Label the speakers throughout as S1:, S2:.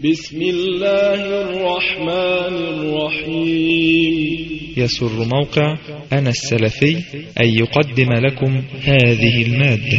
S1: بسم الله الرحمن الرحيم.
S2: يسر موقع أنا السلفي أن يقدم لكم هذه المادة.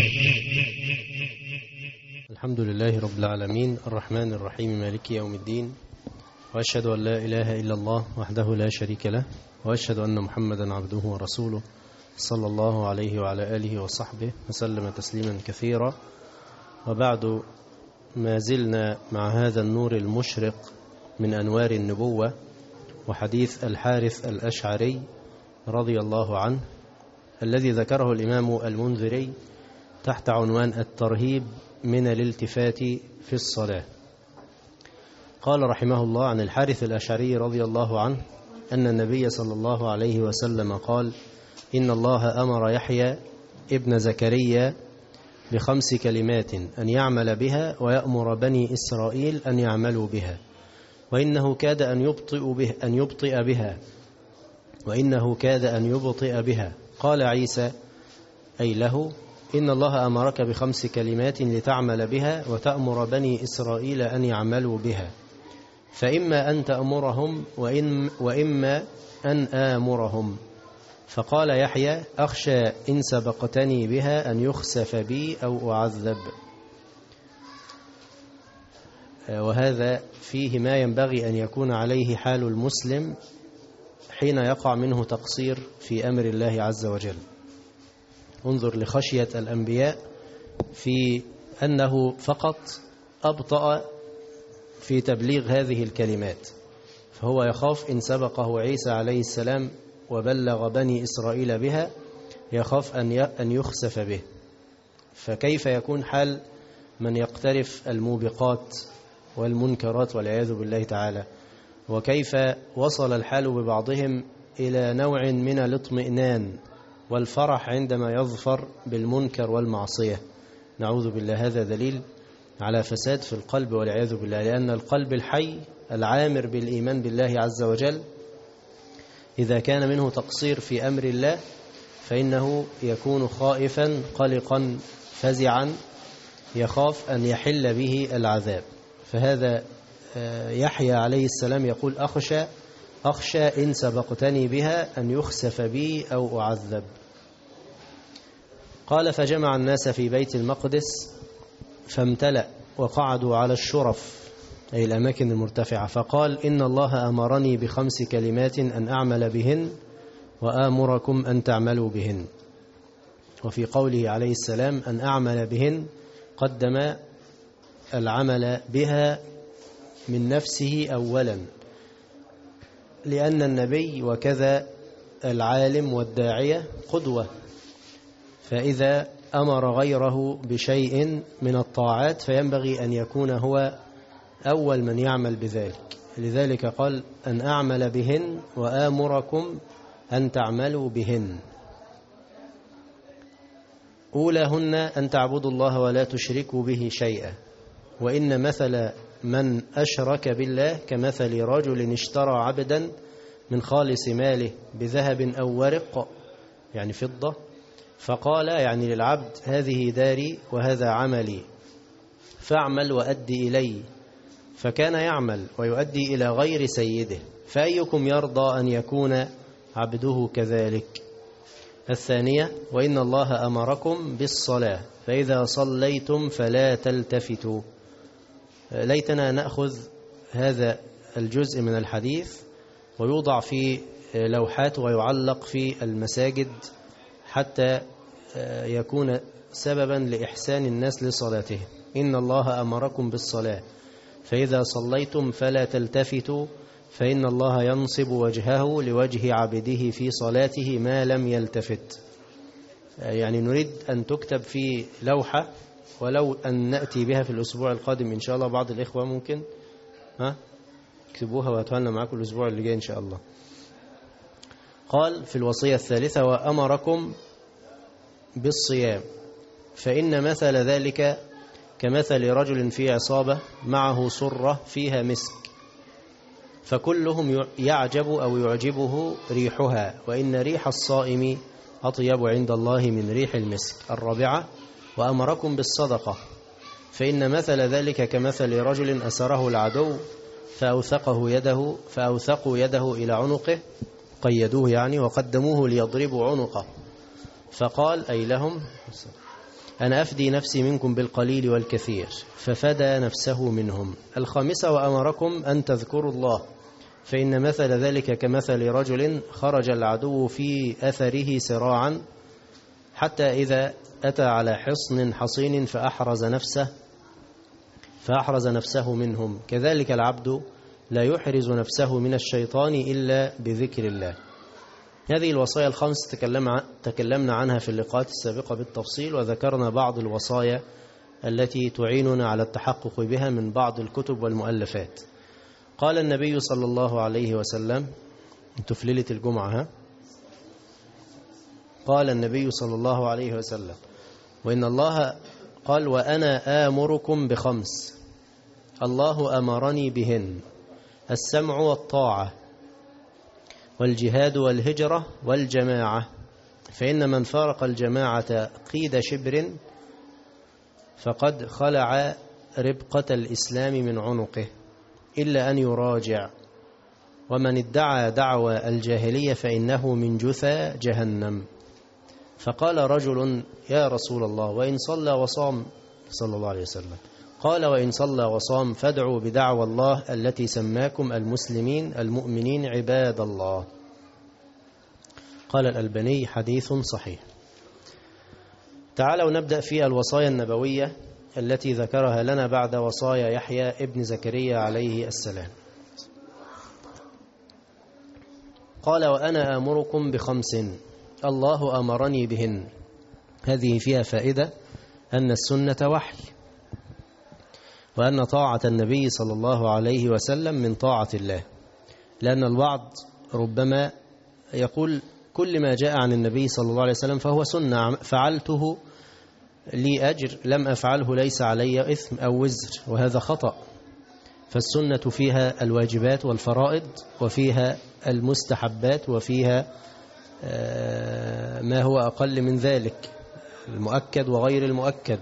S3: الحمد لله رب العالمين الرحمن الرحيم مالك يوم الدين، وأشهد أن لا إله إلا الله وحده لا شريك له، وأشهد أن محمدا عبده ورسوله صلى الله عليه وعلى آله وصحبه وسلم تسليما كثيرا. وبعد، ما زلنا مع هذا النور المشرق من أنوار النبوة وحديث الحارث الأشعري رضي الله عنه، الذي ذكره الإمام المنذري تحت عنوان الترهيب من الالتفات في الصلاة. قال رحمه الله عن الحارث الأشعري رضي الله عنه أن النبي صلى الله عليه وسلم قال: إن الله أمر يحيى ابن زكريا ب5 كلمات أن يعمل بها ويأمر بني إسرائيل أن يعملوا بها، وإنه كاد أن يبطئ بها. قال عيسى أي له: إن الله أمرك ب5 كلمات لتعمل بها وتأمر بني إسرائيل أن يعملوا بها، فإما أن تأمرهم وإما أن آمرهم. فقال يحيى: أخشى إن سبقتني بها أن يخسف بي أو أعذب. وهذا فيه ما ينبغي أن يكون عليه حال المسلم حين يقع منه تقصير في أمر الله عز وجل. انظر لخشية الأنبياء في أنه فقط أبطأ في تبليغ هذه الكلمات، فهو يخاف إن سبقه عيسى عليه السلام وبلغ بني إسرائيل بها يخاف أن يخسف به. فكيف يكون حال من يقترف الموبقات والمنكرات والعياذ بالله تعالى؟ وكيف وصل الحال ببعضهم إلى نوع من الاطمئنان والفرح عندما يظفر بالمنكر والمعصية؟ نعوذ بالله. هذا دليل على فساد في القلب والعياذ بالله، لأن القلب الحي العامر بالإيمان بالله عز وجل إذا كان منه تقصير في أمر الله فإنه يكون خائفا قلقا فزعا، يخاف أن يحل به العذاب. فهذا يحيى عليه السلام يقول: أخشى إن سبقتني بها أن يخسف بي أو أعذب. قال: فجمع الناس في بيت المقدس فامتلأ وقعدوا على الشرف أي الأماكن المرتفعة، فقال: إن الله أمرني ب5 كلمات أن أعمل بهن وآمركم أن تعملوا بهن. وفي قوله عليه السلام أن أعمل بهن قدم العمل بها من نفسه أولا، لأن النبي وكذا العالم والداعية قدوة، فإذا أمر غيره بشيء من الطاعات فينبغي أن يكون هو أول من يعمل بذلك. لذلك قال: أن أعمل بهن وآمركم أن تعملوا بهن. أولاهن أن تعبدوا الله ولا تشركوا به شيئا، وإن مثل من أشرك بالله كمثل رجل اشترى عبدا من خالص ماله بذهب أو ورق يعني فضة، فقال يعني للعبد: هذه داري وهذا عملي فاعمل وأدي إلي، فكان يعمل ويؤدي إلى غير سيده، فأيكم يرضى أن يكون عبده كذلك؟ الثانية: وإن الله أمركم بالصلاة فإذا صليتم فلا تلتفتوا. ليتنا نأخذ هذا الجزء من الحديث ويوضع في لوحات ويعلق في المساجد حتى يكون سببا لإحسان الناس لصلاته. إن الله أمركم بالصلاة فإذا صليتم فلا تلتفتوا فإن الله ينصب وجهه لوجه عبده في صلاته ما لم يلتفت. يعني نريد أن تكتب في لوحة، ولو أن نأتي بها في الأسبوع القادم إن شاء الله. بعض الإخوة ممكن اكتبوها وأتوانا معكم الأسبوع اللي جاي إن شاء الله. قال في الوصية الثالثة: وأمركم بالصيام فإن مثل ذلك كمثل رجل في عصابة معه صرة فيها مسك، فكلهم يعجب أو يعجبه ريحها، وإن ريح الصائم أطيب عند الله من ريح المسك. الرابعة: وأمركم بالصدقة فإن مثل ذلك كمثل رجل أسره العدو فأوثقوا يده إلى عنقه، قيدوه يعني، وقدموه ليضربوا عنقه، فقال أي لهم: أنا أفدي نفسي منكم بالقليل والكثير، ففدى نفسه منهم. 5 وأمركم أن تذكروا الله، فإن مثل ذلك كمثل رجل خرج العدو في أثره سراعا حتى إذا أتى على حصن حصين فأحرز نفسه منهم، كذلك العبد لا يحرز نفسه من الشيطان إلا بذكر الله. هذه الوصايا الخمس تكلمنا عنها في اللقاءات السابقة بالتفصيل، وذكرنا بعض الوصايا التي تعيننا على التحقق بها من بعض الكتب والمؤلفات. قال النبي صلى الله عليه وسلم، انتوا في ليلة الجمعة، قال النبي صلى الله عليه وسلم: وإن الله قال: وأنا آمركم ب5 الله أمرني بهن: السمع والطاعة، والجهاد والهجرة والجماعة، فإن من فارق الجماعة قيد شبر فقد خلع ربقة الإسلام من عنقه إلا أن يراجع، ومن ادعى دعوى الجاهلية فإنه من جثى جهنم. فقال رجل: يا رسول الله، وإن صلى وصام؟ صلى الله عليه وسلم قال: وإن صلى وصام فادعوا بدعوى الله التي سماكم المسلمين المؤمنين عباد الله. قال الألباني: حديث صحيح. تعالوا نبدأ في الوصايا النبوية التي ذكرها لنا بعد وصايا يحيى ابن زكريا عليه السلام. قال: وأنا آمركم ب5 الله أمرني بهن. هذه فيها فائدة أن السنة وحي، وأن طاعة النبي صلى الله عليه وسلم من طاعة الله، لأن البعض ربما يقول: كل ما جاء عن النبي صلى الله عليه وسلم فهو سنة، فعلته لي أجر، لم أفعله ليس علي إثم أو وزر، وهذا خطأ. فالسنة فيها الواجبات والفرائض، وفيها المستحبات، وفيها ما هو أقل من ذلك، المؤكد وغير المؤكد.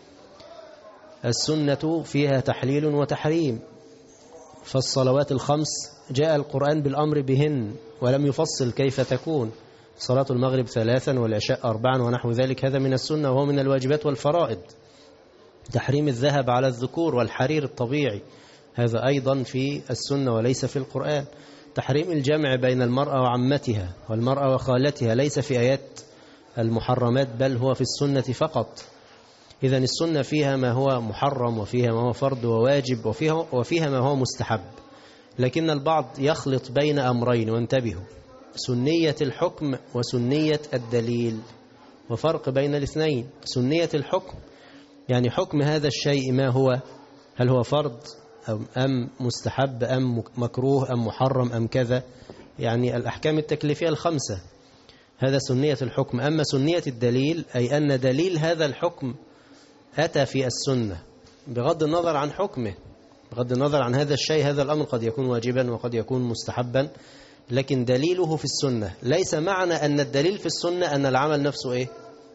S3: السنة فيها تحليل وتحريم، فالصلوات ال5 جاء القرآن بالأمر بهن ولم يفصل كيف تكون. صلاة المغرب 3 والعشاء 4 ونحو ذلك، هذا من السنة وهو من الواجبات والفرائض. تحريم الذهب على الذكور والحرير الطبيعي، هذا أيضا في السنة وليس في القرآن. تحريم الجمع بين المرأة وعمتها والمرأة وخالتها ليس في آيات المحرمات، بل هو في السنة فقط. إذن السنة فيها ما هو محرم، وفيها ما هو فرض وواجب، وفيها ما هو مستحب. لكن البعض يخلط بين أمرين، وانتبهوا: سنية الحكم وسنية الدليل، وفرق بين الاثنين. سنية الحكم يعني حكم هذا الشيء ما هو، هل هو فرض أم مستحب أم مكروه أم محرم أم كذا، يعني الأحكام التكليفية ال5، هذا سنية الحكم. أما سنية الدليل أي أن دليل هذا الحكم أتى في السنة بغض النظر عن حكمه، بغض النظر عن هذا الشيء. هذا الأمر قد يكون واجبا وقد يكون مستحبا، لكن دليله في السنة. ليس معنى أن الدليل في السنة أن العمل نفسه إيه؟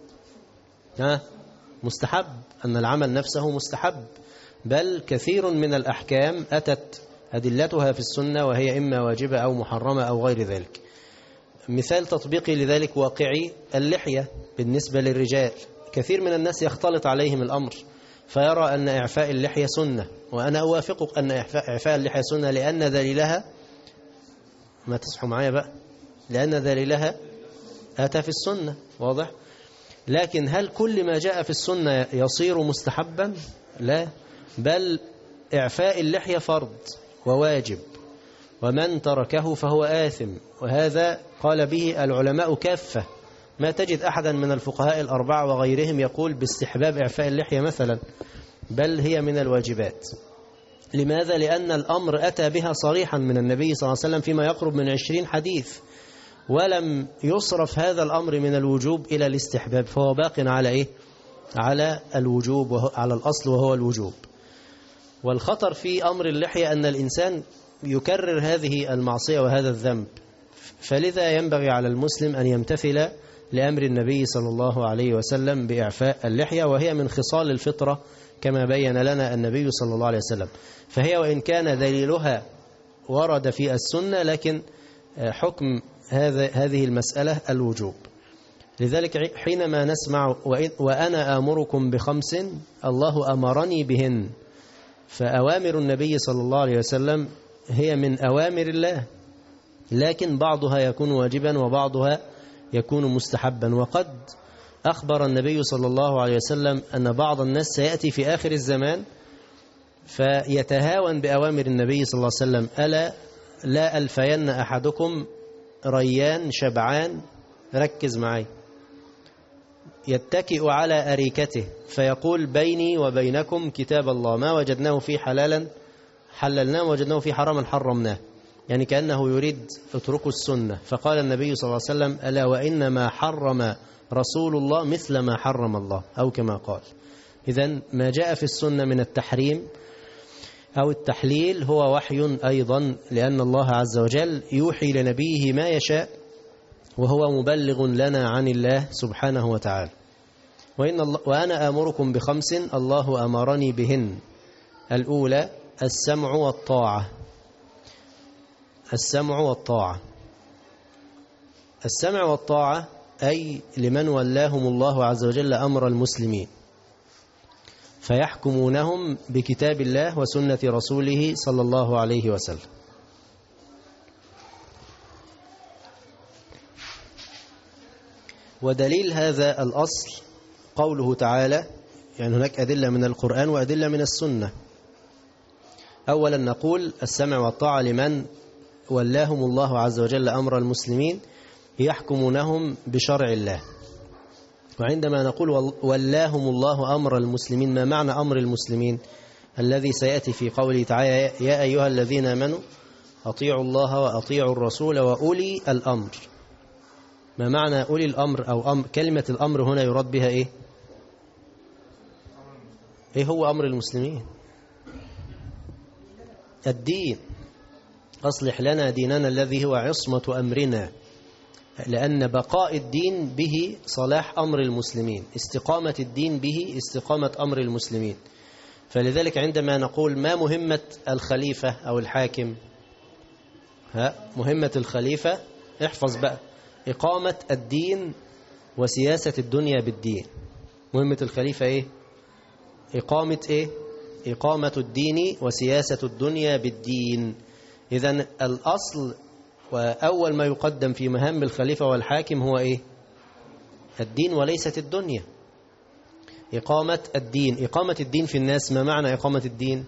S3: مستحب، أن العمل نفسه مستحب، بل كثير من الأحكام أتت أدلتها في السنة وهي إما واجبة أو محرمة أو غير ذلك. مثال تطبيقي لذلك واقعي: اللحية بالنسبة للرجال، كثير من الناس يختلط عليهم الأمر فيرى أن إعفاء اللحية سنة، وأنا أوافقك أن إعفاء اللحية سنة، لأن دليلها، ما تصحوا معايا بقى، لأن دليلها أتى في السنة، واضح؟ لكن هل كل ما جاء في السنة يصير مستحبا؟ لا، بل إعفاء اللحية فرض وواجب، ومن تركه فهو آثم، وهذا قال به العلماء كافة. ما تجد أحدا من الفقهاء ال4 وغيرهم يقول باستحباب إعفاء اللحية مثلا، بل هي من الواجبات. لماذا؟ لأن الأمر أتى بها صريحا من النبي صلى الله عليه وسلم فيما يقرب من 20 حديث، ولم يصرف هذا الأمر من الوجوب إلى الاستحباب، فهو باق على إيه؟ على الوجوب، على الأصل وهو الوجوب. والخطر في أمر اللحية أن الإنسان يكرر هذه المعصية وهذا الذنب، فلذا ينبغي على المسلم أن يمتثل لأمر النبي صلى الله عليه وسلم بإعفاء اللحية، وهي من خصال الفطرة كما بين لنا النبي صلى الله عليه وسلم. فهي وإن كان دليلها ورد في السنة، لكن حكم هذه المسألة الوجوب. لذلك حينما نسمع وأنا آمركم بخمس الله أمرني بهن، فأوامر النبي صلى الله عليه وسلم هي من أوامر الله، لكن بعضها يكون واجبا وبعضها يكون مستحبا. وقد أخبر النبي صلى الله عليه وسلم أن بعض الناس سيأتي في آخر الزمان فيتهاون بأوامر النبي صلى الله عليه وسلم: ألا لا ألفين أحدكم ريان شبعان، ركز معي، يتكئ على أريكته فيقول بيني وبينكم كتاب الله، ما وجدناه فيه حلالا حللناه ووجدناه فيه حراما حرمناه. يعني كأنه يريد اتركوا السنة. فقال النبي صلى الله عليه وسلم: ألا وإنما حرم رسول الله مثل ما حرم الله، أو كما قال. إذن ما جاء في السنة من التحريم أو التحليل هو وحي أيضا، لأن الله عز وجل يوحي لنبيه ما يشاء، وهو مبلغ لنا عن الله سبحانه وتعالى. وأنا آمركم بخمس الله أمرني بهن: الأولى السمع والطاعة. السمع والطاعة، السمع والطاعة أي لمن ولاهم الله عز وجل أمر المسلمين، فيحكمونهم بكتاب الله وسنة رسوله صلى الله عليه وسلم. ودليل هذا الأصل قوله تعالى، يعني هناك أدلة من القرآن وأدلة من السنة. أولا نقول السمع والطاعة لمن ولاهم الله عز وجل أمر المسلمين، يحكمونهم بشرع الله. وعندما نقول ولاهم الله أمر المسلمين، ما معنى أمر المسلمين؟ الذي سيأتي في قوله تعالى: يا أيها الذين آمنوا أطيعوا الله وأطيعوا الرسول وأولي الأمر. ما معنى أولي الأمر أو كلمة الأمر هنا يراد بها إيه؟ إيه هو أمر المسلمين؟ الدين. أصلح لنا ديننا الذي هو عصمة أمرنا، لأن بقاء الدين به صلاح أمر المسلمين، استقامة الدين به استقامة أمر المسلمين. فلذلك عندما نقول ما مهمة الخليفة أو الحاكم، مهمة الخليفة احفظ بقى: إقامة الدين وسياسة الدنيا بالدين. مهمة الخليفة إيه؟ إقامة إيه؟ إقامة الدين وسياسة الدنيا بالدين. إذن الأصل وأول ما يقدم في مهام الخليفة والحاكم هو إيه؟ الدين وليست الدنيا. إقامة الدين. إقامة الدين في الناس، ما معنى إقامة الدين؟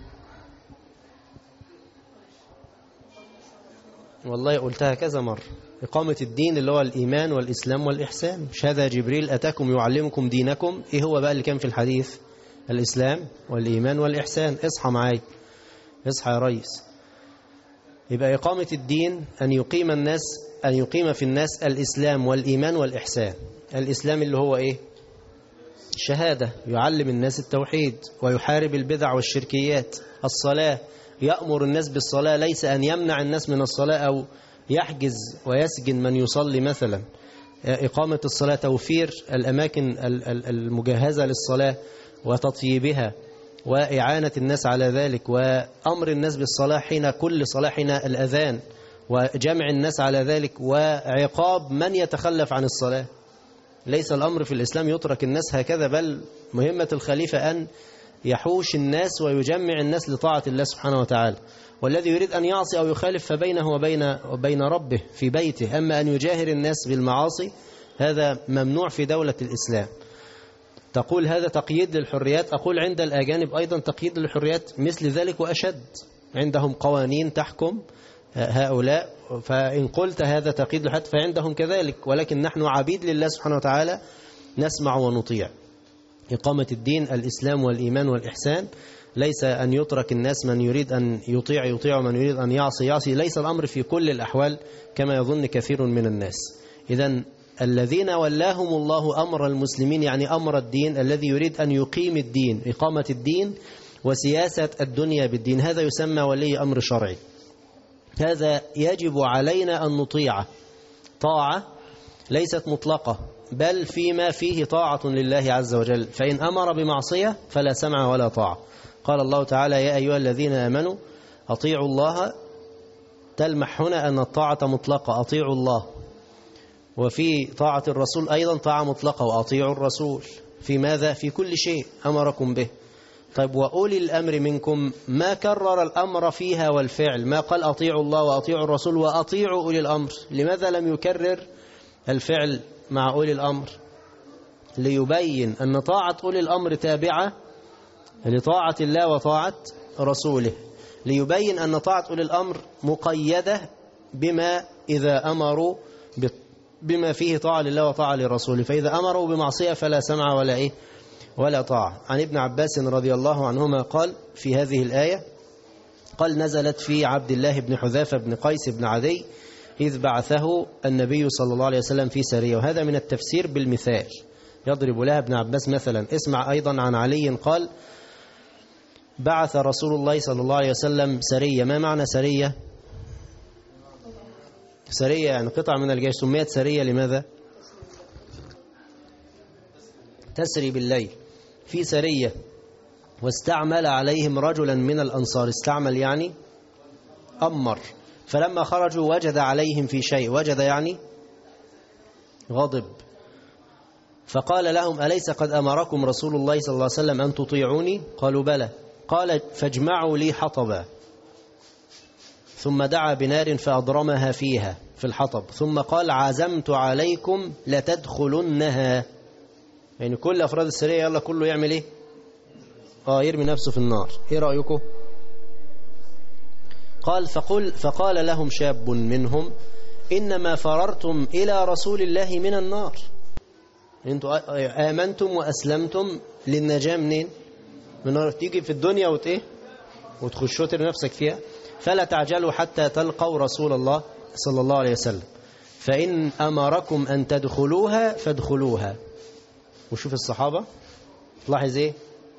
S3: والله قلتها كذا مرة. إقامة الدين اللي هو الإيمان والإسلام والإحسان. مش هذا جبريل أتاكم يعلمكم دينكم؟ إيه هو بقى اللي كان في الحديث؟ الإسلام والإيمان والإحسان. اصحى معاي، اصحى يا ريس. يبقى إقامة الدين أن يقيم في الناس الإسلام والإيمان والإحسان. الإسلام اللي هو إيه؟ شهادة، يعلم الناس التوحيد ويحارب البدع والشركيات. الصلاة، يأمر الناس بالصلاة، ليس أن يمنع الناس من الصلاة أو يحجز ويسجن من يصلي مثلا. إقامة الصلاة، توفير الأماكن المجهزة للصلاة وتطييبها وإعانة الناس على ذلك، وأمر الناس بالصلاة حين كل صلاة، حين الأذان، وجمع الناس على ذلك، وعقاب من يتخلف عن الصلاة. ليس الأمر في الإسلام يترك الناس هكذا، بل مهمة الخليفة أن يحوش الناس ويجمع الناس لطاعة الله سبحانه وتعالى. والذي يريد أن يعصي أو يخالف فبينه وبين ربه في بيته. أما أن يجاهر الناس بالمعاصي هذا ممنوع في دولة الإسلام. تقول هذا تقييد للحريات، أقول عند الأجانب أيضا تقييد للحريات مثل ذلك وأشد. عندهم قوانين تحكم هؤلاء، فإن قلت هذا تقييد للحريات فعندهم كذلك، ولكن نحن عبيد لله سبحانه وتعالى، نسمع ونطيع. إقامة الدين الإسلام والإيمان والإحسان، ليس أن يترك الناس، من يريد أن يطيع ومن يريد أن يعصي. ليس الأمر في كل الأحوال كما يظن كثير من الناس. إذن الذين ولاهم الله أمر المسلمين، يعني أمر الدين، الذي يريد أن يقيم الدين، إقامة الدين وسياسة الدنيا بالدين، هذا يسمى ولي أمر شرعي. هذا يجب علينا أن نطيعه طاعة ليست مطلقة، بل فيما فيه طاعة لله عز وجل، فإن أمر بمعصية فلا سمع ولا طاعة. قال الله تعالى: يا أيها الذين آمنوا أطيعوا الله. تلمح هنا أن الطاعة مطلقة، أطيعوا الله. وفي طاعة الرسول أيضا طاعة مطلقة، وأطيعوا الرسول في ماذا؟ في كل شيء أمركم به. طيب وأولي الأمر منكم ما كرر الأمر فيها والفعل، ما قال أطيعوا الله وأطيعوا الرسول وأطيعوا أولي الأمر؟ لماذا لم يكرر الفعل مع أولي الأمر؟ ليبين أن طاعة أولي الأمر تابعة لطاعة الله وطاعة رسوله، ليبين أن طاعة أولي الأمر مقيدة بما إذا أمروا بما فيه طاعة لله وطاعة لرسوله، فإذا أمروا بمعصية فلا سمع ولا إيه ولا طاعة. عن ابن عباس رضي الله عنهما قال في هذه الآية، قال: نزلت في عبد الله بن حذافة بن قيس بن عدي إذ بعثه النبي صلى الله عليه وسلم في سرية. وهذا من التفسير بالمثال، يضرب لها ابن عباس مثلا. اسمع أيضا عن علي قال: بعث رسول الله صلى الله عليه وسلم سرية. ما معنى سرية؟ سرية يعني قطعة من الجيش. سميت سرية لماذا؟ تسري بالليل. في سرية واستعمل عليهم رجلا من الأنصار. استعمل يعني أمر. فلما خرجوا وجد عليهم في شيء. وجد يعني غضب. فقال لهم: أليس قد أمركم رسول الله صلى الله عليه وسلم أن تطيعوني؟ قالوا: بلى. قال: فاجمعوا لي حطبا. ثم دعا بنار فأضرمها فيها في الحطب، ثم قال: عزمت عليكم لتدخلنها. يعني كل أفراد السرية يلا كله يعمل إيه؟ يرمي نفسه في النار. إيه رأيكم؟ قال: فقال لهم شاب منهم: إنما فررتم إلى رسول الله من النار. أنتم آمنتم وأسلمتم للنجاة منين؟ من النار. تيجي في الدنيا وتخشوا نفسك فيها. فلا تعجلوا حتى تلقوا رسول الله صلى الله عليه وسلم، فإن أمركم أن تدخلوها فادخلوها. وشوف الصحابة، لاحظ إيه؟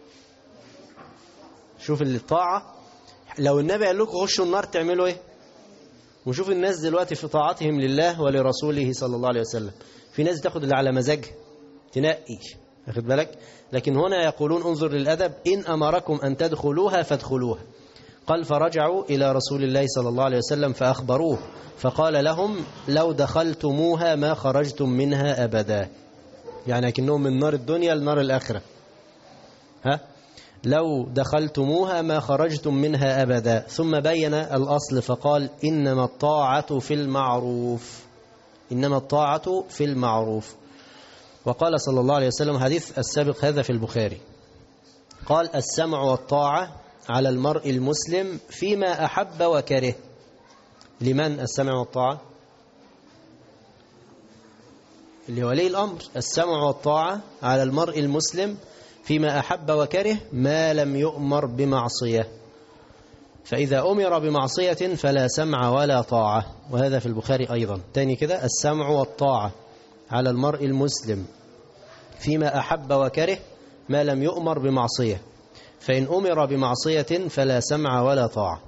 S3: شوف الطاعة. لو النبي قال لكم خشوا النار تعملوا إيه؟ وشوف الناس دلوقتي في طاعتهم لله ولرسوله صلى الله عليه وسلم. في ناس تاخد اللي على مزاجها تنقي، أخذ بالك؟ لكن هنا يقولون انظر للأدب: إن أمركم أن تدخلوها فادخلوها. قال: فرجعوا إلى رسول الله صلى الله عليه وسلم فأخبروه، فقال لهم: لو دخلتموها ما خرجتم منها أبدا. يعني لكنهم من نار الدنيا لنار الآخرة. لو دخلتموها ما خرجتم منها أبدا. ثم بين الأصل فقال: إنما الطاعة في المعروف. إنما الطاعة في المعروف. وقال صلى الله عليه وسلم، حديث السابق هذا في البخاري، قال: السمع والطاعة على المرء المسلم فيما أحب وكره. لمن السمع والطاعة؟ لولي الأمر. السمع والطاعة على المرء المسلم فيما أحب وكره ما لم يؤمر بمعصية. فإذا أمر بمعصية فلا سمع ولا طاعة. وهذا في البخاري أيضا. تاني كده: السمع والطاعة على المرء المسلم فيما أحب وكره ما لم يؤمر بمعصية، فإن أمر بمعصية فلا سمع ولا طاعة.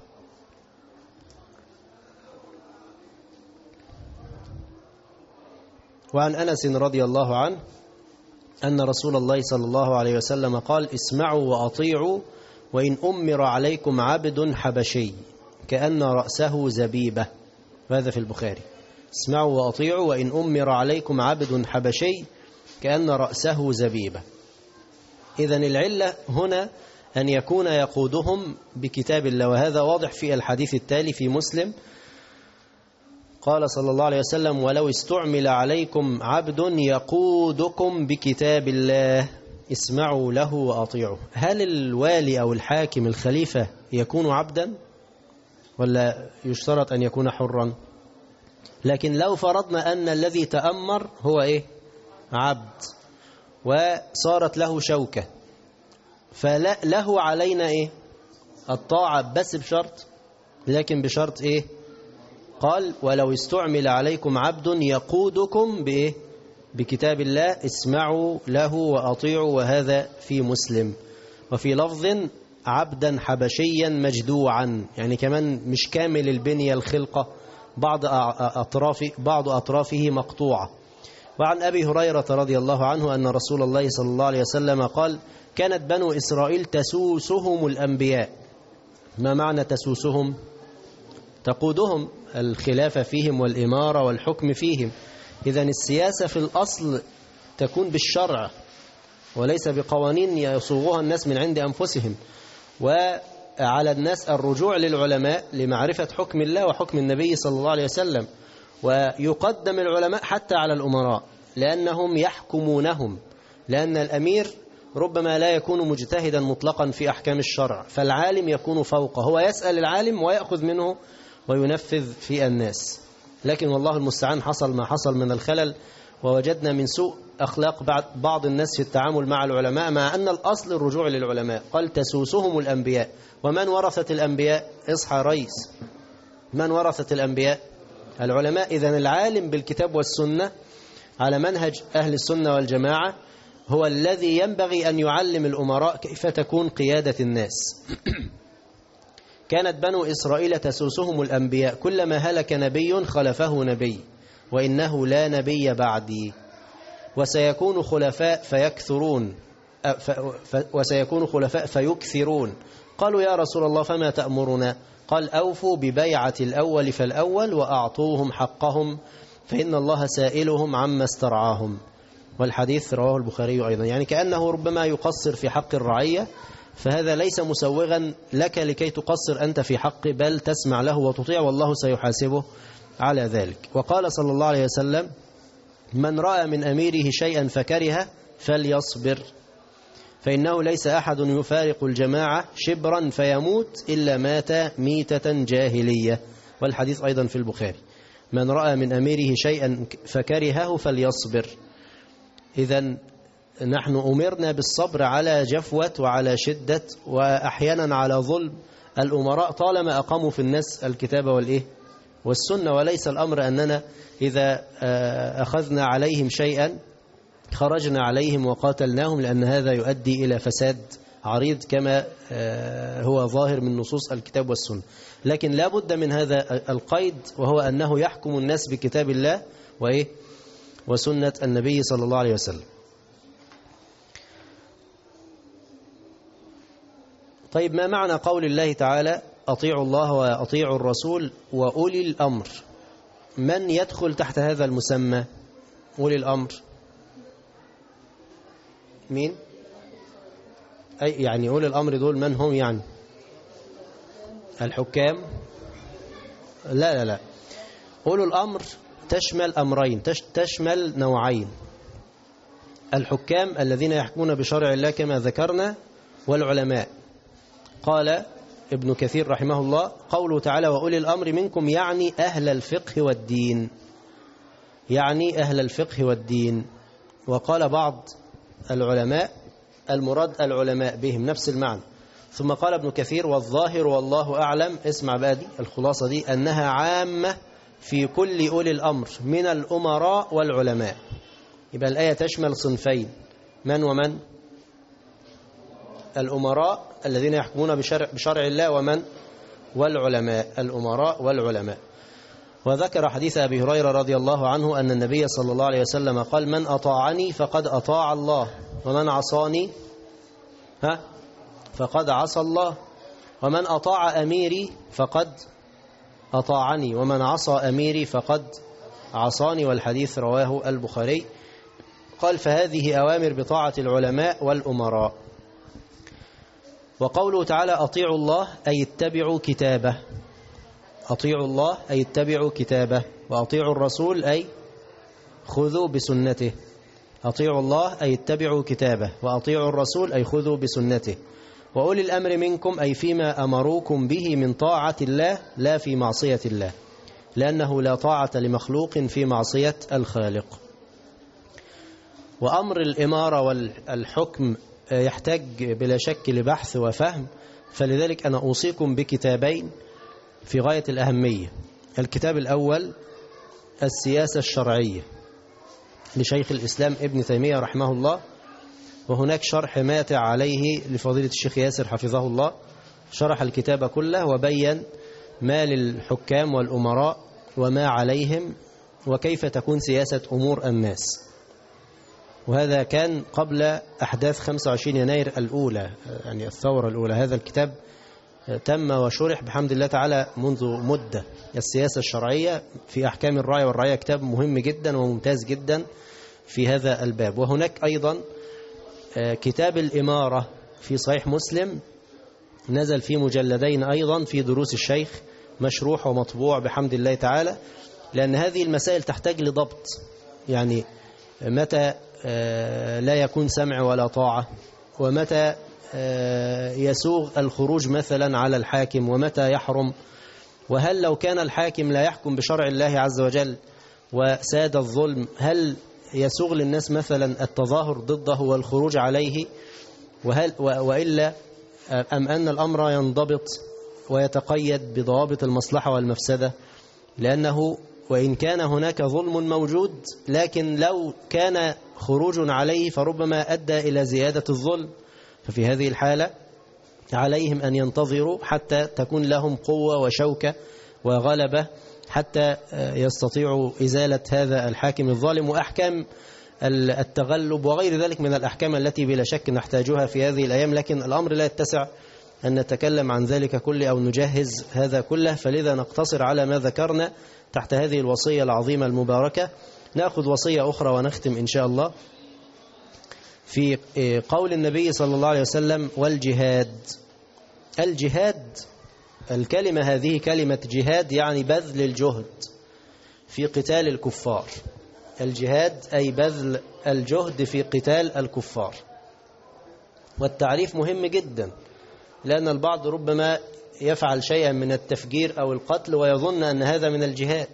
S3: وعن أنس رضي الله عنه أن رسول الله صلى الله عليه وسلم قال: اسمعوا وأطيعوا وإن أمر عليكم عبد حبشي كأن رأسه زبيبة. وهذا في البخاري. اسمعوا وأطيعوا وإن أمر عليكم عبد حبشي كأن رأسه زبيبة. إذن العلة هنا أن يكون يقودهم بكتاب الله، وهذا واضح في الحديث التالي في مسلم. قال صلى الله عليه وسلم: ولو استعمل عليكم عبد يقودكم بكتاب الله اسمعوا له وأطيعوا. هل الوالي أو الحاكم الخليفة يكون عبدا ولا يشترط أن يكون حرا؟ لكن لو فرضنا أن الذي تأمر هو إيه؟ عبد، وصارت له شوكة، فله علينا إيه؟ الطاعة، بس بشرط. لكن بشرط إيه؟ قال: ولو استعمل عليكم عبد يقودكم بإيه؟ بكتاب الله اسمعوا له وأطيعوا. وهذا في مسلم. وفي لفظ: عبدا حبشيا مجدوعا، يعني كمان مش كامل البنية الخلقة، بعض أطرافه مقطوعة. وعن أبي هريرة رضي الله عنه أن رسول الله صلى الله عليه وسلم قال: كانت بنو إسرائيل تسوسهم الأنبياء. ما معنى تسوسهم؟ تقودهم الخلافة فيهم والإمارة والحكم فيهم. إذن السياسة في الأصل تكون بالشرع وليس بقوانين يصوغها الناس من عند أنفسهم، وعلى الناس الرجوع للعلماء لمعرفة حكم الله وحكم النبي صلى الله عليه وسلم. ويقدم العلماء حتى على الأمراء لأنهم يحكمونهم، لأن الأمير ربما لا يكون مجتهدا مطلقا في أحكام الشرع، فالعالم يكون فوقه، هو يسأل العالم ويأخذ منه وينفذ في الناس. لكن والله المستعان حصل ما حصل من الخلل، ووجدنا من سوء أخلاق بعض الناس في التعامل مع العلماء، مع أن الأصل الرجوع للعلماء. قال: تسوسهم الأنبياء. ومن ورثة الأنبياء؟ اصحى ريس، من ورثة الأنبياء؟ العلماء. إذن العالم بالكتاب والسنة على منهج أهل السنة والجماعة هو الذي ينبغي أن يعلم الأمراء كيف تكون قيادة الناس. كانت بنو إسرائيل تسوسهم الأنبياء، كلما هلك نبي خلفه نبي، وإنه لا نبي بعدي، وسيكون خلفاء فيكثرون. قالوا: يا رسول الله فما تأمرنا؟ قال: أوفوا ببيعة الأول فالأول، وأعطوهم حقهم، فإن الله سائلهم عما استرعاهم. والحديث رواه البخاري أيضا. يعني كأنه ربما يقصر في حق الرعية، فهذا ليس مسوغا لك لكي تقصر أنت في حقه، بل تسمع له وتطيع، والله سيحاسبه على ذلك. وقال صلى الله عليه وسلم: من رأى من أميره شيئا فكره فليصبر، فإنه ليس أحد يفارق الجماعة شبرا فيموت إلا مات ميتة جاهلية. والحديث أيضا في البخاري: من رأى من أميره شيئا فكرهه فليصبر. إذن نحن أمرنا بالصبر على جفوة وعلى شدة وأحيانا على ظلم الأمراء طالما أقاموا في الناس الكتاب والسنة، وليس الأمر أننا إذا أخذنا عليهم شيئا خرجنا عليهم وقاتلناهم، لأن هذا يؤدي إلى فساد عريض كما هو ظاهر من نصوص الكتاب والسنة. لكن لا بد من هذا القيد، وهو أنه يحكم الناس بكتاب الله وسنة النبي صلى الله عليه وسلم. طيب، ما معنى قول الله تعالى: أطيعوا الله وأطيعوا الرسول وأولي الأمر؟ من يدخل تحت هذا المسمى أولي الأمر؟ مين؟ أي يعني أولي الأمر دول من هم؟ يعني الحكام؟ لا، أولي الأمر تشمل أمرين، تشمل نوعين: الحكام الذين يحكمون بشرع الله كما ذكرنا، والعلماء. قال ابن كثير رحمه الله: قوله تعالى وأولي الأمر منكم يعني أهل الفقه والدين، يعني أهل الفقه والدين. وقال بعض العلماء المراد العلماء بهم نفس المعنى. ثم قال ابن كثير: والظاهر والله أعلم، اسمع بقى دي الخلاصة دي، أنها عامة في كل أولي الأمر من الأمراء والعلماء. يبقى الآية تشمل صنفين: من ومن؟ الأمراء الذين يحكمون بشرع الله، ومن؟ والعلماء، الأمراء والعلماء. وذكر حديث أبي هريرة رضي الله عنه أن النبي صلى الله عليه وسلم قال: من أطاعني فقد أطاع الله، ومن عصاني فقد عصى الله، ومن أطاع أميري فقد أطاعني، ومن عصى أميري فقد عصاني. والحديث رواه البخاري. قال: فهذه أوامر بطاعة العلماء والأمراء. وقوله تعالى: أطيعوا الله أي اتبعوا كتابه، أطيعوا الله أي اتبعوا كتابه، وأطيعوا الرسول أي خذوا بسنته. أطيعوا الله أي اتبعوا كتابه، وأطيعوا الرسول أي خذوا بسنته. وأولي الأمر منكم أي فيما أمروكم به من طاعة الله لا في معصية الله، لأنه لا طاعة لمخلوق في معصية الخالق. وأمر الإمارة والحكم يحتاج بلا شك لبحث وفهم، فلذلك أنا أوصيكم بكتابين في غاية الأهمية. الكتاب الأول السياسة الشرعية لشيخ الإسلام ابن تيمية رحمه الله، وهناك شرح ماتع عليه لفضيلة الشيخ ياسر حفظه الله، شرح الكتاب كله وبين ما للحكام والأمراء وما عليهم وكيف تكون سياسة أمور الناس. وهذا كان قبل أحداث 25 يناير الأولى، يعني الثورة الأولى. هذا الكتاب تم وشرح بحمد الله تعالى منذ مدة. السياسة الشرعية في أحكام الراعي والرعية كتاب مهم جدا وممتاز جدا في هذا الباب. وهناك أيضا كتاب الإمارة في صحيح مسلم، نزل في مجلدين أيضا في دروس الشيخ، مشروح ومطبوع بحمد الله تعالى، لأن هذه المسائل تحتاج لضبط. يعني متى لا يكون سمع ولا طاعة، ومتى يسوغ الخروج مثلا على الحاكم، ومتى يحرم، وهل لو كان الحاكم لا يحكم بشرع الله عز وجل وساد الظلم هل يسوغ للناس مثلا التظاهر ضده والخروج عليه، وإلا أم أن الأمر ينضبط ويتقيد بضوابط المصلحة والمفسدة؟ لأنه وإن كان هناك ظلم موجود، لكن لو كان خروج عليه فربما أدى إلى زيادة الظلم، ففي هذه الحالة عليهم أن ينتظروا حتى تكون لهم قوة وشوكة وغلبة حتى يستطيعوا إزالة هذا الحاكم الظالم. وأحكام التغلب وغير ذلك من الأحكام التي بلا شك نحتاجها في هذه الأيام، لكن الأمر لا يتسع أن نتكلم عن ذلك كله أو نجهز هذا كله، فلذا نقتصر على ما ذكرنا تحت هذه الوصية العظيمة المباركة. نأخذ وصية أخرى ونختم إن شاء الله في قول النبي صلى الله عليه وسلم: والجهاد. الجهاد، الكلمة هذه كلمة جهاد يعني بذل الجهد في قتال الكفار. الجهاد أي بذل الجهد في قتال الكفار. والتعريف مهم جدا، لأن البعض ربما يفعل شيئا من التفجير أو القتل ويظن أن هذا من الجهاد،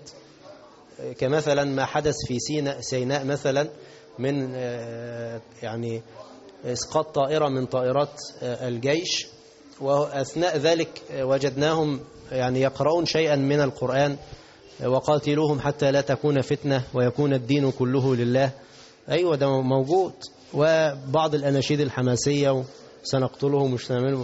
S3: كمثلا ما حدث في سيناء مثلا من يعني إسقاط طائرة من طائرات الجيش، وأثناء ذلك وجدناهم يعني يقرؤون شيئا من القرآن: وقاتلوهم حتى لا تكون فتنة ويكون الدين كله لله. أيوة ده موجود. وبعض الأناشيد الحماسية: سنقتلهم مش نعملهم،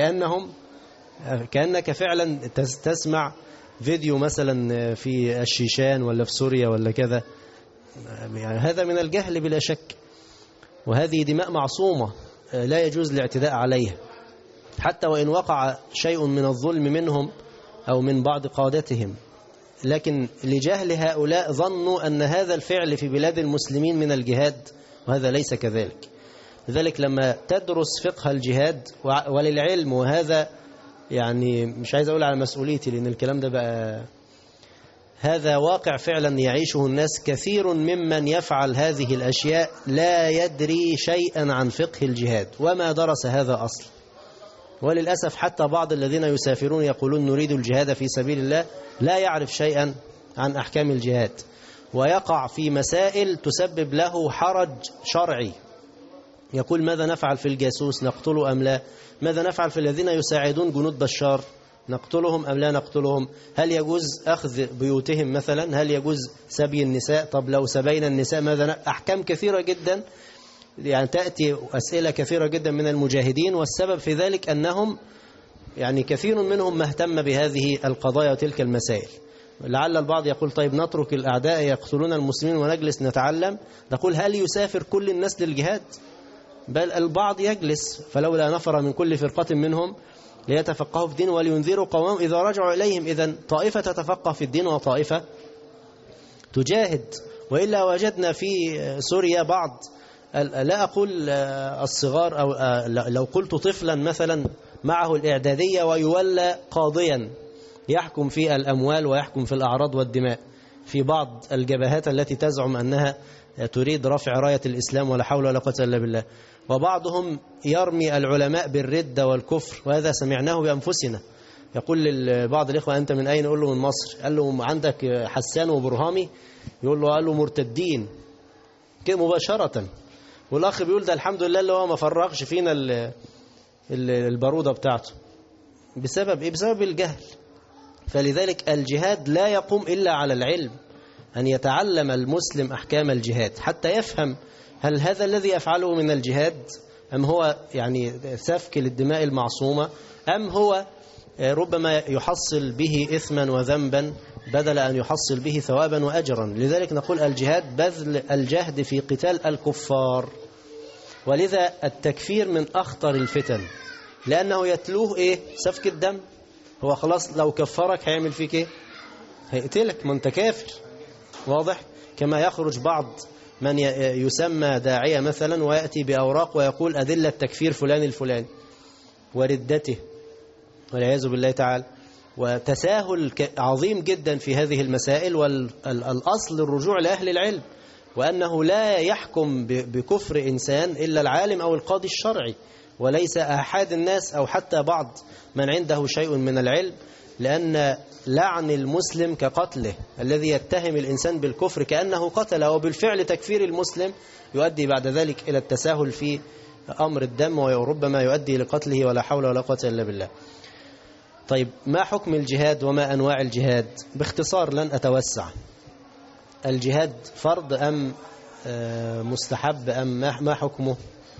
S3: كأنك فعلا تسمع فيديو مثلا في الشيشان ولا في سوريا ولا كذا. يعني هذا من الجهل بلا شك، وهذه دماء معصومة لا يجوز الاعتداء عليها، حتى وإن وقع شيء من الظلم منهم أو من بعض قادتهم، لكن لجهل هؤلاء ظنوا أن هذا الفعل في بلاد المسلمين من الجهاد، وهذا ليس كذلك. لذلك لما تدرس فقه الجهاد وللعلم، وهذا يعني مش عايز أقول على مسؤوليتي لأن الكلام ده بقى هذا واقع فعلا يعيشه الناس، كثير ممن يفعل هذه الأشياء لا يدري شيئا عن فقه الجهاد وما درس هذا أصلا. وللأسف حتى بعض الذين يسافرون يقولون نريد الجهاد في سبيل الله لا يعرف شيئا عن أحكام الجهاد، ويقع في مسائل تسبب له حرج شرعي. يقول: ماذا نفعل في الجاسوس، نقتله أم لا؟ ماذا نفعل في الذين يساعدون جنود بشار، نقتلهم أم لا نقتلهم؟ هل يجوز أخذ بيوتهم مثلا؟ هل يجوز سبي النساء؟ طب لو سبينا النساء ماذا أحكام كثيرة جدا، يعني تأتي أسئلة كثيرة جدا من المجاهدين، والسبب في ذلك أنهم يعني كثير منهم مهتم بهذه القضايا وتلك المسائل. لعل البعض يقول: طيب نترك الأعداء يقتلون المسلمين ونجلس نتعلم. نقول: هل يسافر كل الناس للجهاد؟ بل البعض يجلس، فلولا نفر من كل فرقة منهم ليتفقهوا في الدين ولينذروا قومهم إذا رجعوا إليهم. إذن طائفة تتفقه في الدين وطائفة تجاهد. وإلا وجدنا في سوريا بعض، لا أقول الصغار، أو لو قلت طفلا مثلا معه الإعدادية ويولى قاضيا يحكم في الأموال ويحكم في الأعراض والدماء في بعض الجبهات التي تزعم أنها تريد رفع راية الإسلام ولا حول ولا قوة إلا بالله. وبعضهم يرمي العلماء بالردة والكفر، وهذا سمعناه بأنفسنا. يقول لبعض الإخوة: أنت من أين؟ يقول له: من مصر. قال له: عندك حسان وبرهامي؟ يقول له: قال له: مرتدين كده مباشرة. والأخ بيقول: ده الحمد لله اللي هو ما فرغش فينا البارودة بتاعته. بسبب إيه؟ بسبب الجهل. فلذلك الجهاد لا يقوم إلا على العلم، أن يتعلم المسلم أحكام الجهاد حتى يفهم هل هذا الذي يفعله من الجهاد أم هو يعني سفك للدماء المعصومة، أم هو ربما يحصل به إثما وذنبا بدل أن يحصل به ثوابا وأجرا. لذلك نقول الجهاد بذل الجهد في قتال الكفار. ولذا التكفير من أخطر الفتن، لأنه يتلوه إيه؟ سفك الدم. هو خلاص لو كفرك هيعمل فيك إيه؟ هيقتلك، ما أنت كافر. واضح؟ كما يخرج بعض من يسمى داعية مثلا ويأتي بأوراق ويقول أدلة تكفير فلان الفلاني وردته والعياذ بالله تعالى، وتساهل عظيم جدا في هذه المسائل. والأصل الرجوع لأهل العلم، وأنه لا يحكم بكفر إنسان إلا العالم أو القاضي الشرعي، وليس أحد الناس أو حتى بعض من عنده شيء من العلم، لأن لعن المسلم كقتله. الذي يتهم الإنسان بالكفر كأنه قتله، وبالفعل تكفير المسلم يؤدي بعد ذلك إلى التساهل في أمر الدم، وربما يؤدي لقتله، ولا حول ولا قوة إلا بالله. طيب، ما حكم الجهاد وما أنواع الجهاد؟ باختصار لن أتوسع. الجهاد فرض أم مستحب أم ما حكمه؟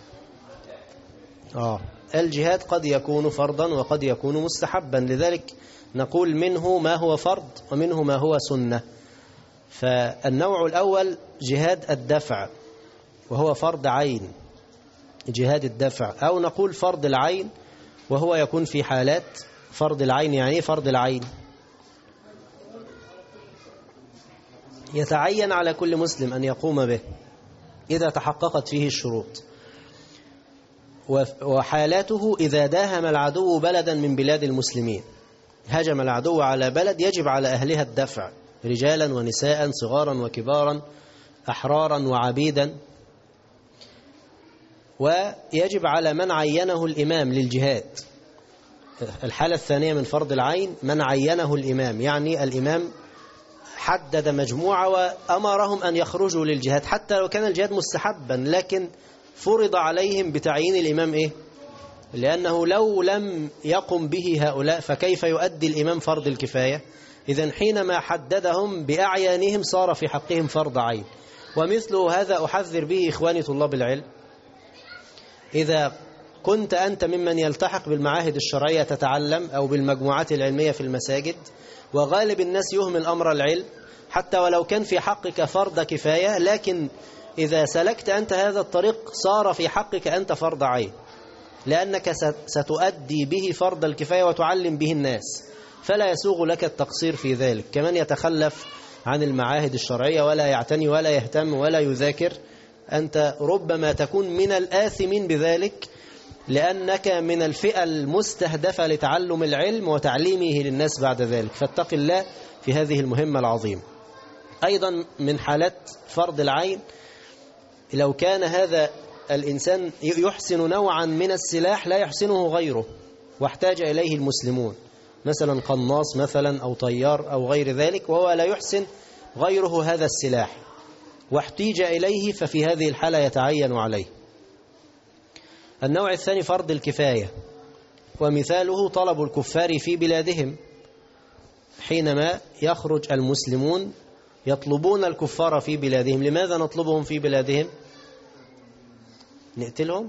S3: الجهاد قد يكون فرضا وقد يكون مستحبا، لذلك نقول منه ما هو فرض ومنه ما هو سنة. فالنوع الأول جهاد الدفع، وهو فرض عين، جهاد الدفع، أو نقول فرض العين، وهو يكون في حالات. فرض العين يعني ايه؟ فرض العين يتعين على كل مسلم أن يقوم به إذا تحققت فيه الشروط. وحالاته إذا داهم العدو بلدا من بلاد المسلمين، هجم العدو على بلد، يجب على أهلها الدفع، رجالا ونساء، صغارا وكبارا، أحرارا وعبيدا. ويجب على من عينه الإمام للجهاد. الحالة الثانية من فرض العين من عينه الإمام، يعني الإمام حدد مجموعة وأمرهم أن يخرجوا للجهاد، حتى لو كان الجهاد مستحبا، لكن فرض عليهم بتعيين الإمام إيه؟ لأنه لو لم يقم به هؤلاء فكيف يؤدي الإمام فرض الكفاية؟ إذن حينما حددهم بأعيانهم صار في حقهم فرض عين. ومثل هذا أحذر به إخواني طلاب العلم. إذا كنت أنت ممن يلتحق بالمعاهد الشرعية تتعلم، أو بالمجموعات العلمية في المساجد، وغالب الناس يهمل أمر العلم حتى ولو كان في حقك فرض كفاية، لكن إذا سلكت أنت هذا الطريق صار في حقك أنت فرض عين، لأنك ستؤدي به فرض الكفاية وتعلم به الناس، فلا يسوغ لك التقصير في ذلك. كمان يتخلف عن المعاهد الشرعية ولا يعتني ولا يهتم ولا يذاكر، أنت ربما تكون من الآثمين بذلك، لأنك من الفئة المستهدفة لتعلم العلم وتعليمه للناس بعد ذلك. فاتق الله في هذه المهمة العظيمة. أيضا من حالات فرض العين، لو كان هذا الإنسان يحسن نوعا من السلاح لا يحسنه غيره واحتاج إليه المسلمون، مثلا قناص مثلا أو طيار أو غير ذلك، وهو لا يحسن غيره هذا السلاح واحتيج إليه، ففي هذه الحالة يتعين عليه. النوع الثاني فرض الكفاية، ومثاله طلب الكفار في بلادهم، حينما يخرج المسلمون يطلبون الكفار في بلادهم. لماذا نطلبهم في بلادهم؟ نقتلهم؟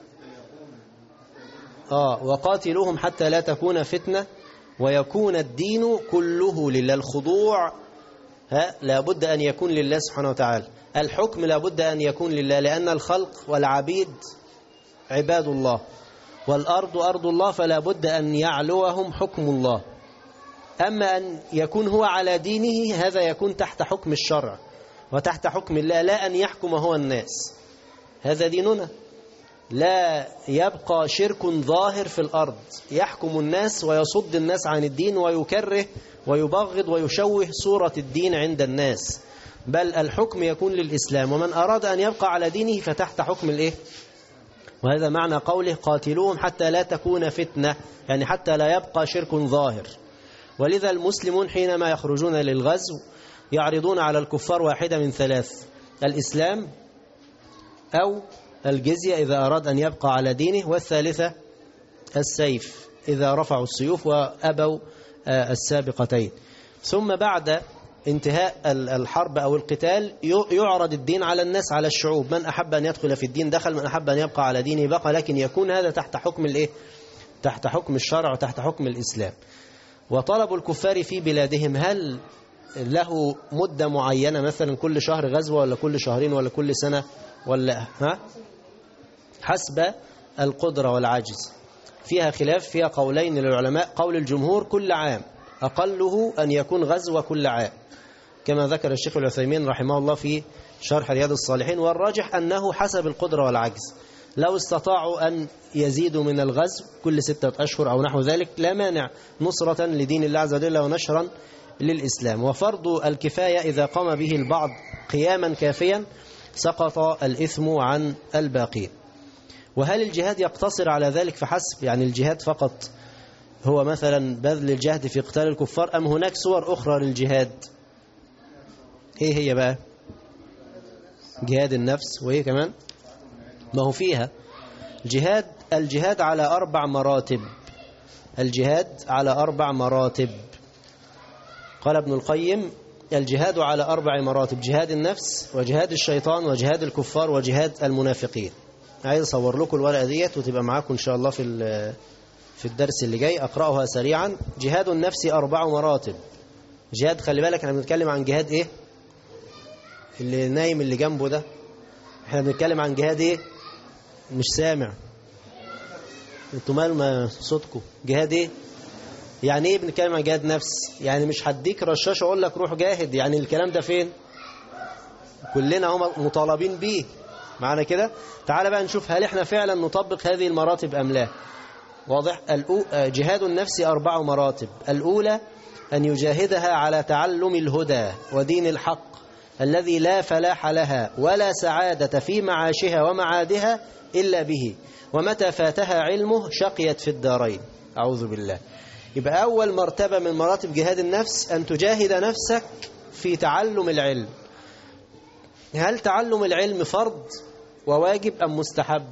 S3: وقاتلوهم حتى لا تكون فتنة ويكون الدين كله لله. الخضوع لابد أن يكون لله سبحانه وتعالى، الحكم لابد أن يكون لله، لأن الخلق والعبيد عباد الله، والأرض أرض الله، فلا بد أن يعلوهم حكم الله. أما أن يكون هو على دينه هذا يكون تحت حكم الشرع وتحت حكم الله، لا أن يحكم هو الناس. هذا ديننا، لا يبقى شرك ظاهر في الأرض يحكم الناس ويصد الناس عن الدين ويكره ويبغض ويشوه صورة الدين عند الناس، بل الحكم يكون للإسلام. ومن أراد أن يبقى على دينه فتحت حكم الإيه؟ وهذا معنى قوله قاتلوهم حتى لا تكون فتنة، يعني حتى لا يبقى شرك ظاهر. ولذا المسلمون حينما يخرجون للغزو يعرضون على الكفار واحدة من ثلاث: الإسلام أو الجزية إذا أراد أن يبقى على دينه، والثالثة السيف إذا رفعوا السيوف وأبوا السابقتين. ثم بعد انتهاء الحرب أو القتال يعرض الدين على الناس، على الشعوب، من أحب أن يدخل في الدين دخل، من أحب أن يبقى على دينه بقى، لكن يكون هذا تحت حكم الإيه؟ تحت حكم الشرع وتحت حكم الإسلام. وطلب الكفار في بلادهم هل له مدة معينة، مثلا كل شهر غزوة ولا كل شهرين ولا كل سنة ولا حسب القدرة والعجز؟ فيها خلاف، فيها قولين للعلماء. قول الجمهور كل عام، أقله أن يكون غزوة كل عام، كما ذكر الشيخ العثيمين رحمه الله في شرح رياض الصالحين. والراجح أنه حسب القدرة والعجز، لو استطاعوا أن يزيدوا من الغزو كل 6 أشهر أو نحو ذلك لا مانع، نصرة لدين الله عز وجل ونشرا للإسلام. وفرض الكفاية إذا قام به البعض قياما كافيا سقط الإثم عن الباقين. وهل الجهاد يقتصر على ذلك فحسب؟ يعني الجهاد فقط هو مثلا بذل الجهد في قتال الكفار، أم هناك صور أخرى للجهاد؟ إيه هي بقى؟ جهاد النفس، وإيه كمان؟ ما هو فيها الجهاد على 4 مراتب. الجهاد على 4 مراتب. قال ابن القيم الجهاد على 4 مراتب: جهاد النفس، وجهاد الشيطان، وجهاد الكفار، وجهاد المنافقين. عايز أصور لكم الورقة ديت وتبقى معاكم إن شاء الله في الدرس اللي جاي، أقرأها سريعا. جهاد النفس 4 مراتب. جهاد، خلي بالك احنا بنتكلم عن جهاد إيه؟ اللي نايم اللي جنبه ده، احنا بنتكلم عن جهاد إيه؟ مش سامع انتوا مال ما صوتكم. جهاد ايه؟ يعني ايه بنتكلم عن جهاد نفس؟ يعني مش هديك رشاش اقول لك روح جاهد، يعني الكلام ده فين؟ كلنا هم مطالبين بيه معنا كده. تعال بقى نشوف هل احنا فعلا نطبق هذه المراتب ام لا. واضح؟ جهاد النفس 4 مراتب. الاولى ان يجاهدها على تعلم الهدى ودين الحق الذي لا فلاح لها ولا سعادة في معاشها ومعادها إلا به، ومتى فاتها علمه شقيت في الدارين. أعوذ بالله. يبقى أول مرتبة من مراتب جهاد النفس أن تجاهد نفسك في تعلم العلم. هل تعلم العلم فرض وواجب أم مستحب؟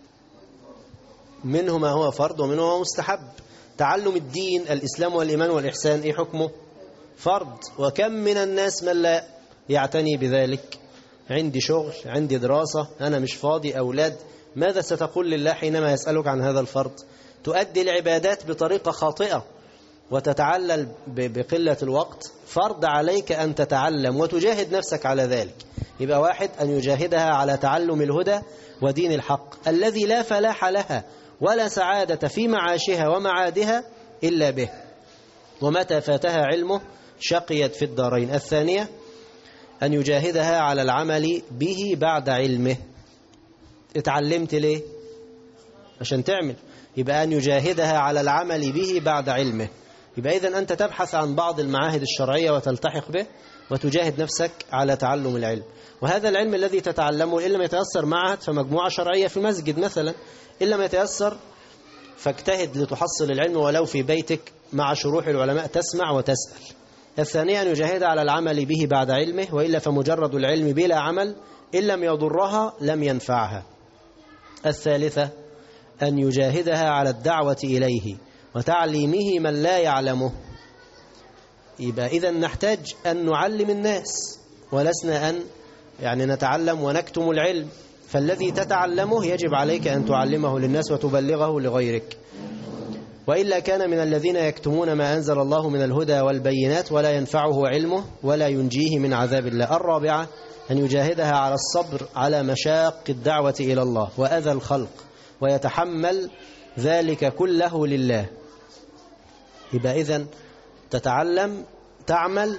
S3: منه ما هو فرض ومنه ما هو مستحب. تعلم الدين، الإسلام والإيمان والإحسان، إيه حكمه؟ فرض. وكم من الناس من لا يعتني بذلك؟ عندي شغل، عندي دراسة، أنا مش فاضي، أولاد. ماذا ستقول لله حينما يسألك عن هذا الفرض؟ تؤدي العبادات بطريقة خاطئة وتتعلل بقلة الوقت. فرض عليك أن تتعلم وتجاهد نفسك على ذلك. يبقى واحد أن يجاهدها على تعلم الهدى ودين الحق الذي لا فلاح لها ولا سعادة في معاشها ومعادها إلا به، ومتى فاتها علمه شقيت في الدارين. الثانية أن يجاهدها على العمل به بعد علمه. اتعلمت ليه؟ عشان تعمل. يبقى أن يجاهدها على العمل به بعد علمه. يبقى إذن أنت تبحث عن بعض المعاهد الشرعية وتلتحق به وتجاهد نفسك على تعلم العلم. وهذا العلم الذي تتعلمه إن لم يتيسر معهد فمجموعة شرعية في مسجد مثلا، إن لم يتيسر فاجتهد لتحصل العلم ولو في بيتك مع شروح العلماء تسمع وتسأل. الثانية أن يجاهد على العمل به بعد علمه، وإلا فمجرد العلم بلا عمل إن لم يضرها لم ينفعها. الثالثة أن يجاهدها على الدعوة إليه وتعليمه من لا يعلمه. يبقى إذن نحتاج أن نعلم الناس ولسنا أن نتعلم ونكتم العلم. فالذي تتعلمه يجب عليك أن تعلمه للناس وتبلغه لغيرك، وإلا كان من الذين يكتمون ما أنزل الله من الهدى والبينات ولا ينفعه علمه ولا ينجيه من عذاب الله. الرابعة أن يجاهدها على الصبر على مشاق الدعوة إلى الله وأذى الخلق ويتحمل ذلك كله لله. يبقى إذن تتعلم، تعمل،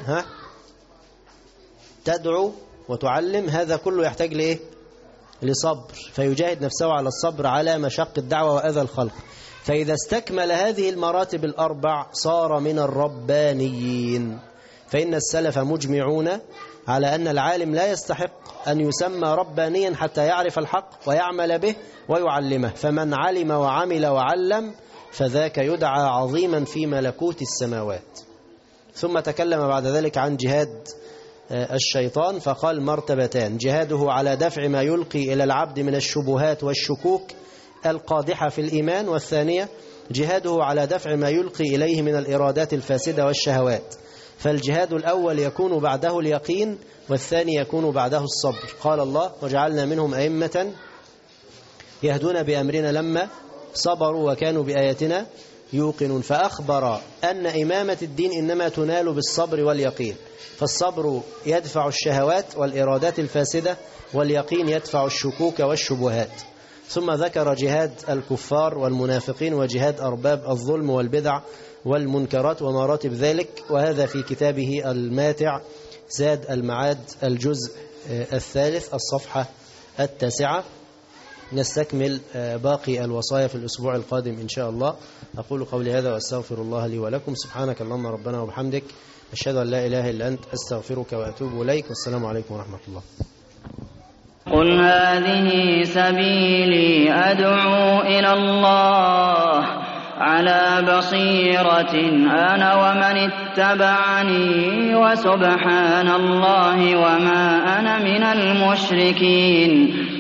S3: تدعو وتعلم، هذا كله يحتاج لإيه؟ لصبر. فيجاهد نفسه على الصبر على مشاق الدعوة وأذى الخلق. فإذا استكمل هذه المراتب الأربع صار من الربانيين. فإن السلف مجمعون على أن العالم لا يستحق أن يسمى ربانيا حتى يعرف الحق ويعمل به ويعلمه. فمن علم وعمل وعلم فذاك يدعى عظيما في ملكوت السماوات. ثم تكلم بعد ذلك عن جهاد الشيطان فقال مرتبتان: جهاده على دفع ما يلقي إلى العبد من الشبهات والشكوك القادحة في الإيمان، والثانية جهاده على دفع ما يلقي إليه من الإرادات الفاسدة والشهوات. فالجهاد الأول يكون بعده اليقين، والثاني يكون بعده الصبر. قال الله: وجعلنا منهم أئمة يهدون بأمرنا لما صبروا وكانوا بآياتنا يوقنون. فأخبر أن إمامة الدين إنما تنال بالصبر واليقين، فالصبر يدفع الشهوات والإرادات الفاسدة، واليقين يدفع الشكوك والشبهات. ثم ذكر جهاد الكفار والمنافقين وجهاد أرباب الظلم والبدع والمنكرات ومراتب ذلك، وهذا في كتابه الماتع زاد المعاد الجزء الثالث الصفحة 9. نستكمل باقي الوصايا في الأسبوع القادم إن شاء الله. أقول قولي هذا وأستغفر الله لي ولكم. سبحانك اللهم ربنا وبحمدك، أشهد أن لا إله إلا أنت، أستغفرك وأتوب إليك، والسلام عليكم ورحمة الله.
S4: قل هذه سبيلي أدعو إلى الله على بصيرة أنا ومن اتبعني، وسبحان الله وما أنا من المشركين.